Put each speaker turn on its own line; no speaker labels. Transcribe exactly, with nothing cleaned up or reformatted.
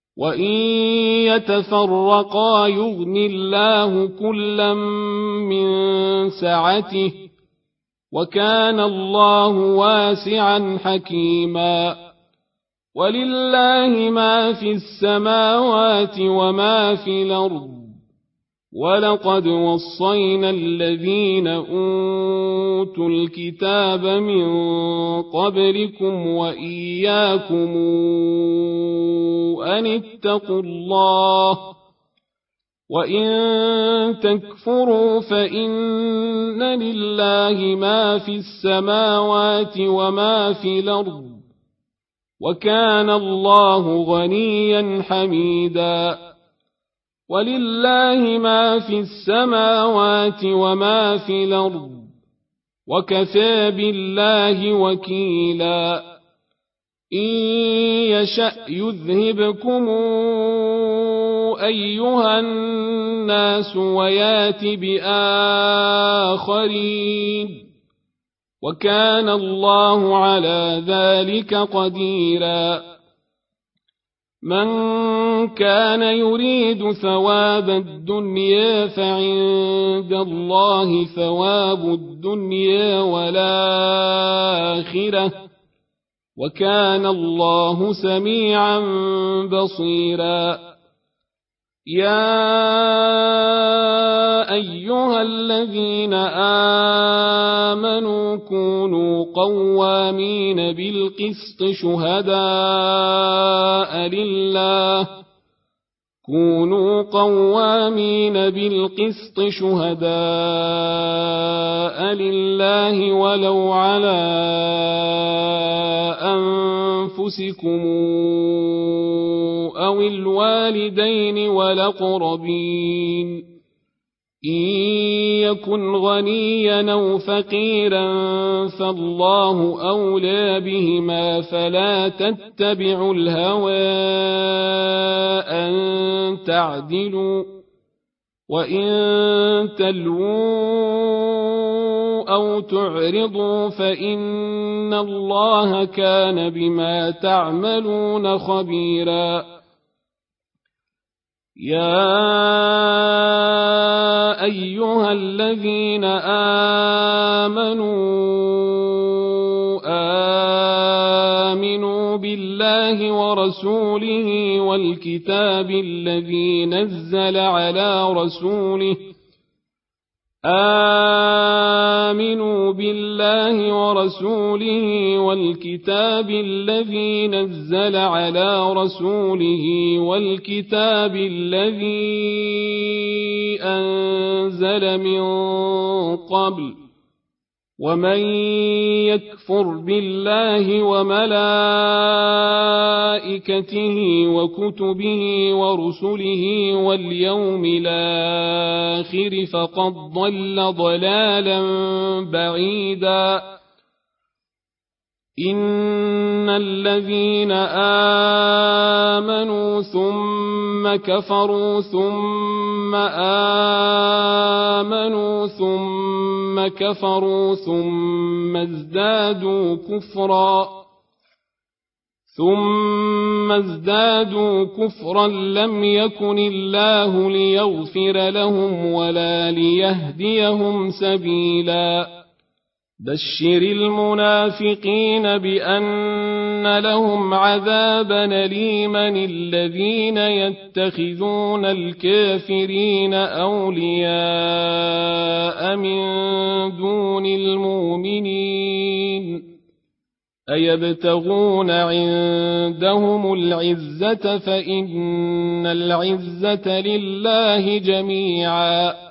وإن يتفرقا يغن الله كلا من سعته وكان الله واسعا حكيما ولله ما في السماوات وما في الأرض ولقد وصينا الذين أوتوا الكتاب من قبلكم وإياكم أن اتقوا الله وإن تكفروا فإن لله ما في السماوات وما في الأرض وكان الله غنيا حميدا ولله ما في السماوات وما في الأرض وكفى بالله وكيلا إن يشأ يذهبكم أيها الناس ويات بآخرين وكان الله على ذلك قديرا من كان يريد ثواب الدنيا فعند الله ثواب الدنيا والآخرة وكان الله سميعا بصيرا يا أيها الذين آمنوا كونوا قوامين بالقسط شهداء لله كونوا قوامين بالقسط شهداء لله ولو على أنفسكم أو الوالدين والأقربين إن يكن غنيا أو فقيرا فالله أولى بهما فلا تتبعوا الهوى أن تعدلوا وإن تلووا أو تعرضوا فإن الله كان بما تعملون خبيرا يا أيها الذين آمنوا آمنوا بالله ورسوله والكتاب الذي نزل على رسوله آمنوا بالله ورسوله والكتاب الذي نزل على رسوله والكتاب الذي أنزل من قبل ومن يكفر بالله وملائكته وكتبه ورسله واليوم الآخر فقد ضل ضلالا بعيدا إن الذين آمنوا ثم كفروا ثم آمنوا ثم كفروا ثم ازدادوا كفرا ثم ازدادوا كفرا لم يكن الله ليغفر لهم ولا ليهديهم سبيلا بشر المنافقين بأن لهم عذابا أليما الذين يتخذون الكافرين أولياء من دون المؤمنين أيبتغون عندهم العزة فإن العزة لله جميعا